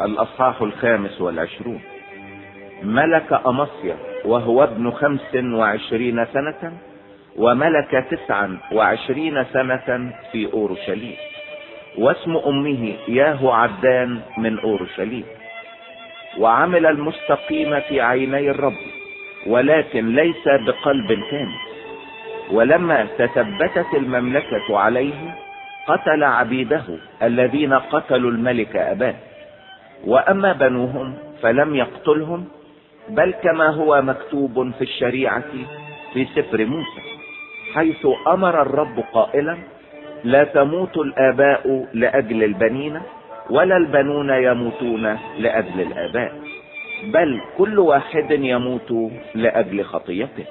الأصحاح 25. ملك أمصيا وهو ابن 25 سنة، وملك 29 سنة في أورشليم، واسم أمه ياهو عدان من أورشليم. وعمل المستقيم في عيني الرب، ولكن ليس بقلب كامل. ولما تثبتت المملكة عليه قتل عبيده الذين قتلوا الملك أباه. وأما بنوهم فلم يقتلهم، بل كما هو مكتوب في الشريعة في سفر موسى، حيث أمر الرب قائلا: لا تموت الآباء لأجل البنين، ولا البنون يموتون لأجل الآباء، بل كل واحد يموت لأجل خطيته.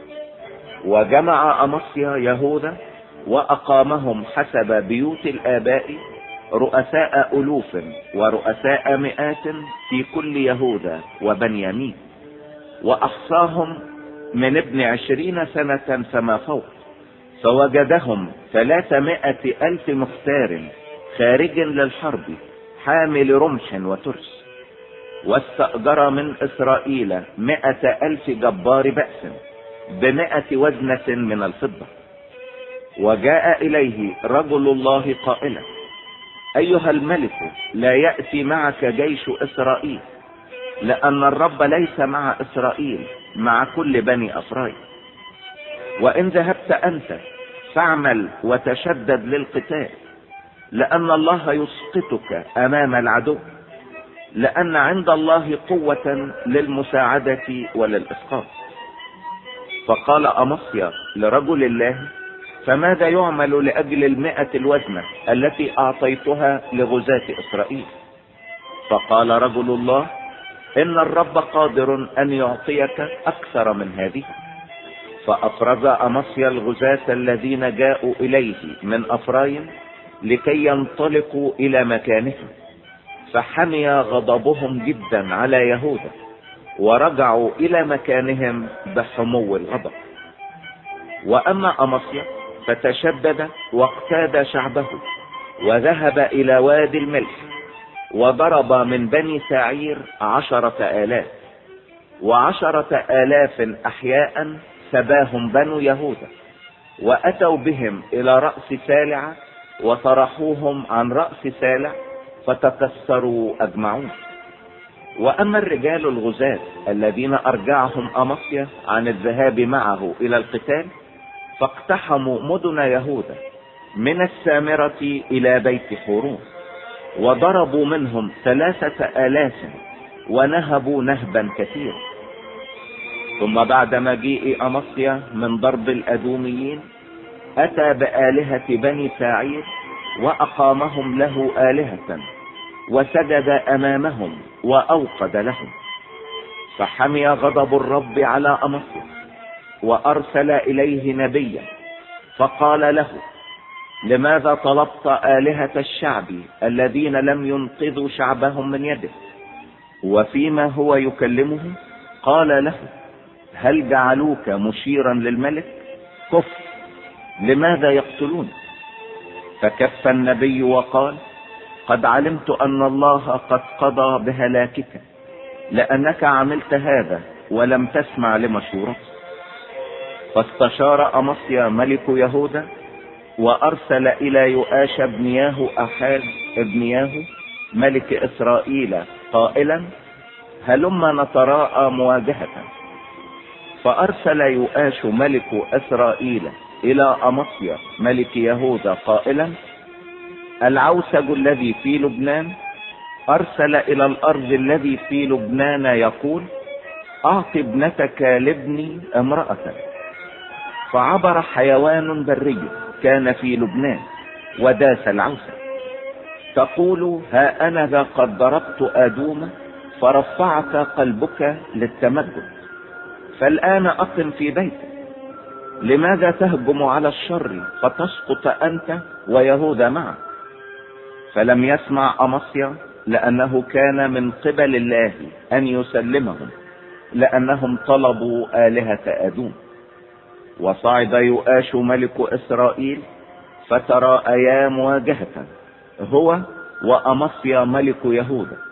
وجمع أمصيا يهوذا وأقامهم حسب بيوت الآباء، رؤساء ألوف ورؤساء مئات في كل يهوذا وبنيامين، وأحصاهم من ابن 20 سنة فما فوق، فوجدهم 300,000 مختار خارج للحرب حامل رمح وترس. واستأجر من إسرائيل 100,000 جبار بأس ب100 وزنة من الفضة. وجاء إليه رجل الله قائلا: أيها الملك، لا يأتي معك جيش إسرائيل، لأن الرب ليس مع إسرائيل مع كل بني أفرايم. وإن ذهبت أنت فاعمل وتشدد للقتال، لأن الله يسقطك أمام العدو، لأن عند الله قوة للمساعدة وللإسقاط. فقال أمصيا لرجل الله: فماذا يعمل لأجل 100 الوزنة التي أعطيتها لغزاة إسرائيل؟ فقال رجل الله: إن الرب قادر أن يعطيك أكثر من هذه. فأفرز أمصيا الغزاة الذين جاءوا إليه من أفرايم لكي ينطلقوا إلى مكانهم، فحمي غضبهم جدا على يهوذا، ورجعوا إلى مكانهم بحمو الغضب. وأما أمصيا فتشدد واقتاد شعبه، وذهب إلى وادي الملح، وضرب من بني سعير 10,000، و10,000 أحياء سباهم بنو يهوذا، وأتوا بهم إلى رأس سالع، وطرحوهم عن رأس سالع فتكسروا أجمعون. وأما الرجال الغزاة الذين أرجعهم أمصيا عن الذهاب معه إلى القتال، فاقتحموا مدن يهوذا من السامرة إلى بيت حورون، وضربوا منهم 3,000، ونهبوا نهبا كثيرا. ثم بعد مجيء أمصيا من ضرب الأدوميين أتى بآلهة بني سعير، وأقامهم له آلهة، وسجد أمامهم وأوقد لهم. فحمي غضب الرب على أمصيا، وأرسل إليه نبيا فقال له: لماذا طلبت آلهة الشعب الذين لم ينقذوا شعبهم من يده؟ وفيما هو يكلمه قال له: هل جعلوك مشيرا للملك؟ كف، لماذا يقتلون؟ فكف النبي وقال: قد علمت أن الله قد قضى بهلاكك، لأنك عملت هذا ولم تسمع لمشورتي. فاستشار أمصيا ملك يهوذا، وأرسل إلى يؤاش بن ياهو أحاز ابن ياهو ملك إسرائيل قائلا: هلما نتراءى مواجهة. فأرسل يؤاش ملك إسرائيل إلى أمصيا ملك يهوذا قائلا: العوسج الذي في لبنان أرسل إلى الأرض الذي في لبنان يقول: أعط ابنتك لابني امرأة. فعبر حيوان بري كان في لبنان وداس العوسج، تقول: ها أنا ذا قد ضربت آدوم فرفعت قلبك للتمجد، فالآن أقم في بيتك، لماذا تهجم على الشر فتسقط أنت ويهوذا معك؟ فلم يسمع أمصيا، لأنه كان من قبل الله أن يسلمهم، لأنهم طلبوا آلهة آدوم. وصعد يؤاش ملك إسرائيل فتراءيا مواجهة هو وأمصيا ملك يهوذا،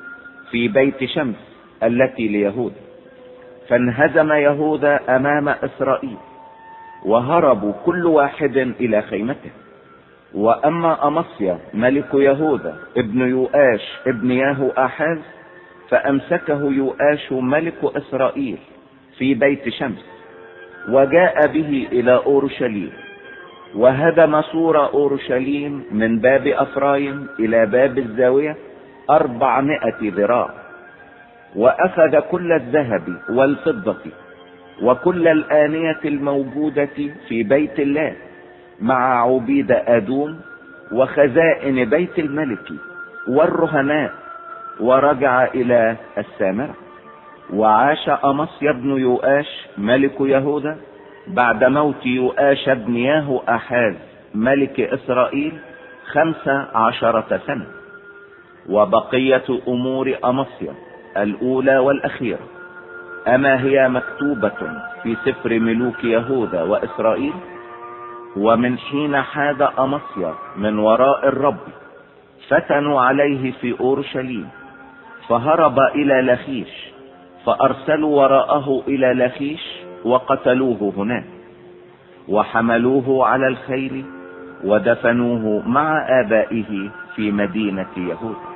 في بيت شمس التي ليهوذا. فانهزم يهوذا امام اسرائيل وهربوا كل واحد الى خيمته. واما امصيا ملك يهوذا ابن يؤاش ابن ياهو احاز فامسكه يؤاش ملك اسرائيل في بيت شمس، وجاء به الى اورشليم، وهدم سور اورشليم من باب افرايم الى باب الزاوية 400 ذراع، واخذ كل الذهب والفضة وكل الآنية الموجودة في بيت الله مع عبيد ادوم وخزائن بيت الملك والرهناء، ورجع الى السامرة. وعاش امصيا بن يؤاش ملك يهوذا بعد موت يؤاش بن ياهو احاز ملك اسرائيل 15 سنة. وبقية امور امصيا الاولى والاخيرة اما هي مكتوبة في سفر ملوك يهوذا واسرائيل؟ ومن حين حاد امصيا من وراء الرب فتنوا عليه في اورشليم، فهرب الى لخيش، فارسلوا وراءه الى لخيش وقتلوه هناك، وحملوه على الخيل ودفنوه مع آبائه في مدينة يهوذا.